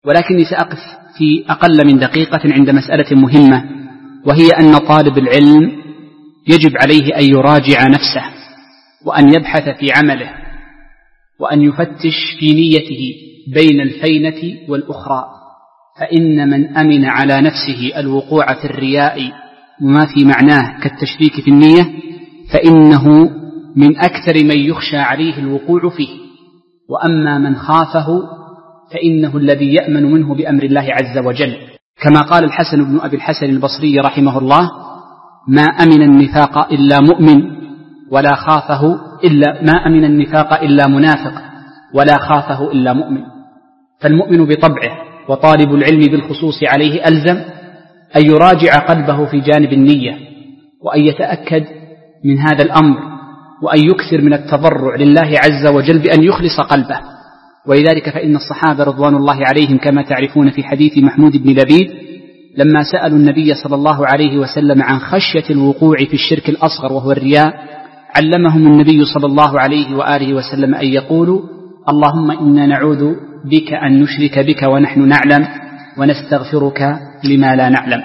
ولكني سأقف في أقل من دقيقة عند مسألة مهمة، وهي أن طالب العلم يجب عليه أن يراجع نفسه، وأن يبحث في عمله، وأن يفتش في نيته بين الفينة والأخرى، فإن من أمن على نفسه الوقوع في الرياء وما في معناه كالتشريك في النية فإنه من أكثر من يخشى عليه الوقوع فيه. وأما من خافه فإنه الذي يأمن منه بأمر الله عز وجل، كما قال الحسن بن أبي الحسن البصري رحمه الله: ما أمن النفاق إلا مؤمن ولا خافه ما أمن النفاق إلا منافق ولا خافه إلا مؤمن. فالمؤمن بطبعه وطالب العلم بالخصوص عليه ألزم أن يراجع قلبه في جانب النية، وأن يتأكد من هذا الأمر، وأن يكثر من التضرع لله عز وجل بأن يخلص قلبه. ولذلك فإن الصحابة رضوان الله عليهم كما تعرفون في حديث محمود بن لبيد لما سألوا النبي صلى الله عليه وسلم عن خشية الوقوع في الشرك الأصغر وهو الرياء، علمهم النبي صلى الله عليه وآله وسلم أن يقولوا: اللهم إنا نعوذ بك أن نشرك بك ونحن نعلم، ونستغفرك لما لا نعلم.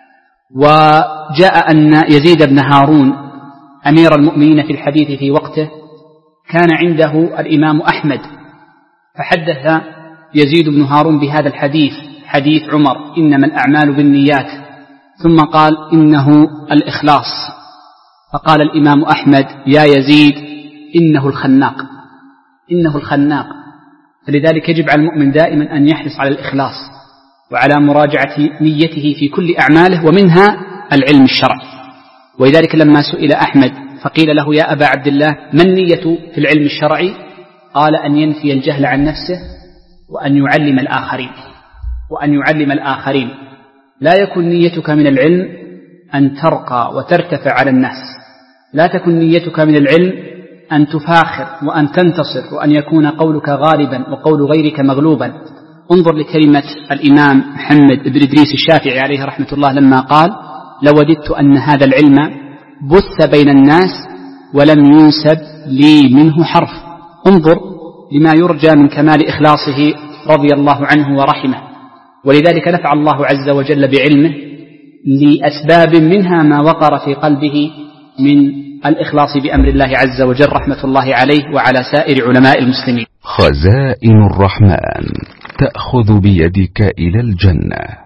وجاء أن يزيد بن هارون أمير المؤمنين في الحديث في وقته كان عنده الإمام أحمد، فحدث يزيد بن هارون بهذا الحديث، حديث عمر: إنما الأعمال بالنيات، ثم قال: إنه الإخلاص. فقال الإمام أحمد: يا يزيد إنه الخناق، إنه الخناق. فلذلك يجب على المؤمن دائما أن يحرص على الإخلاص وعلى مراجعة نيته في كل أعماله، ومنها العلم الشرعي. ولذلك لما سئل أحمد فقيل له: يا أبا عبد الله ما النية في العلم الشرعي؟ قال: أن ينفي الجهل عن نفسه وأن يعلم الآخرين، وأن يعلم الآخرين. لا يكن نيتك من العلم أن ترقى وترتفع على الناس، لا تكن نيتك من العلم أن تفاخر وأن تنتصر وأن يكون قولك غالبا وقول غيرك مغلوبا. انظر لكلمة الإمام محمد بن إدريس الشافعي عليه رحمة الله لما قال: لوددت أن هذا العلم بث بين الناس ولم ينسب لي منه حرف. انظر لما يرجى من كمال إخلاصه رضي الله عنه ورحمه. ولذلك نفع الله عز وجل بعلمه لأسباب منها ما وقر في قلبه من الإخلاص بأمر الله عز وجل رحمة الله عليه وعلى سائر علماء المسلمين. خزائن الرحمن تأخذ بيدك إلى الجنة.